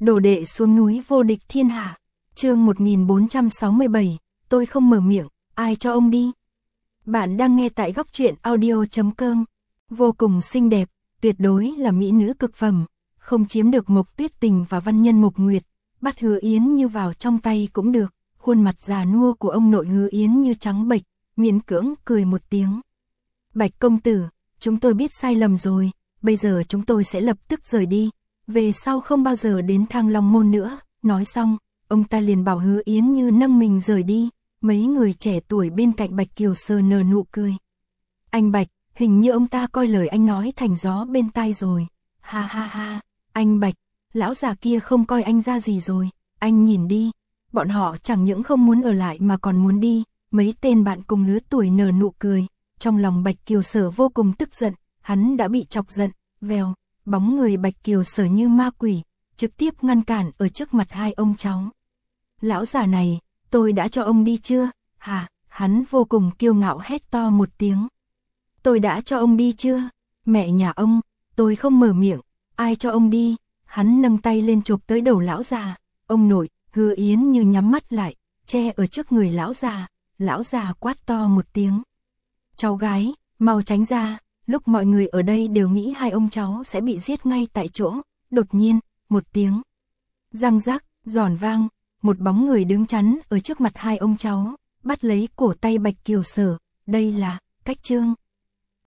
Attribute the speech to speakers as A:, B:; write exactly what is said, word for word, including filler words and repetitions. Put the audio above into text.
A: Đồ đệ xuống núi vô địch thiên hạ. Chương một nghìn bốn trăm sáu mươi bảy, tôi không mở miệng, ai cho ông đi? Bạn đang nghe tại góc truyện audio chấm com. Vô cùng xinh đẹp, tuyệt đối là mỹ nữ cực phẩm, không chiếm được Mộc Tuyết Tình và văn nhân Mộc Nguyệt, bắt Hứa Yến Như vào trong tay cũng được. Khuôn mặt già nua của ông nội Hứa Yến Như trắng bệch, miễn cưỡng cười một tiếng. Bạch công tử, chúng tôi biết sai lầm rồi, bây giờ chúng tôi sẽ lập tức rời đi, về sau không bao giờ đến Thăng Long Môn nữa. Nói xong, ông ta liền bảo Hứa Yến Như nâng mình rời đi. Mấy người trẻ tuổi bên cạnh Bạch Kiều Sơ nở nụ cười. Anh Bạch, hình như ông ta coi lời anh nói thành gió bên tai rồi. Ha ha ha, anh Bạch, lão già kia không coi anh ra gì rồi, anh nhìn đi. Bọn họ chẳng những không muốn ở lại mà còn muốn đi. Mấy tên bạn cùng lứa tuổi nở nụ cười. Trong lòng Bạch Kiều Sở vô cùng tức giận, hắn đã bị chọc giận. Vèo, bóng người Bạch Kiều Sở như ma quỷ, trực tiếp ngăn cản ở trước mặt hai ông cháu. Lão già này, tôi đã cho ông đi chưa? Hả? Hắn vô cùng kiêu ngạo hét to một tiếng. Tôi đã cho ông đi chưa? Mẹ nhà ông, tôi không mở miệng, ai cho ông đi? Hắn nâng tay lên chụp tới đầu lão già. Ông nội, Hứa Yến Như nhắm mắt lại, che ở trước người lão già. Lão già quát to một tiếng. Cháu gái, mau tránh ra. Lúc mọi người ở đây đều nghĩ hai ông cháu sẽ bị giết ngay tại chỗ. Đột nhiên, một tiếng răng rắc, giòn vang, một bóng người đứng chắn ở trước mặt hai ông cháu, bắt lấy cổ tay Bạch Kiều Sở. Đây là Cách Trương.